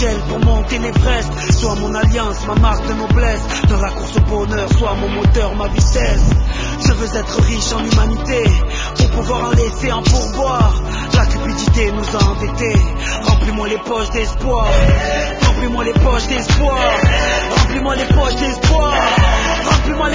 l'échelle pour monter l'Everest. Sois mon alliance, ma marque de noblesse. Dans la course au bonheur, sois mon moteur, ma vitesse. Je veux être riche en humanité pour pouvoir en laisser un pourboire. La cupidité nous a endettés. Remplis-moi les poches d'espoir. Remplis-moi les poches d'espoir. Remplis-moi les poches d'espoir. Remplis-moi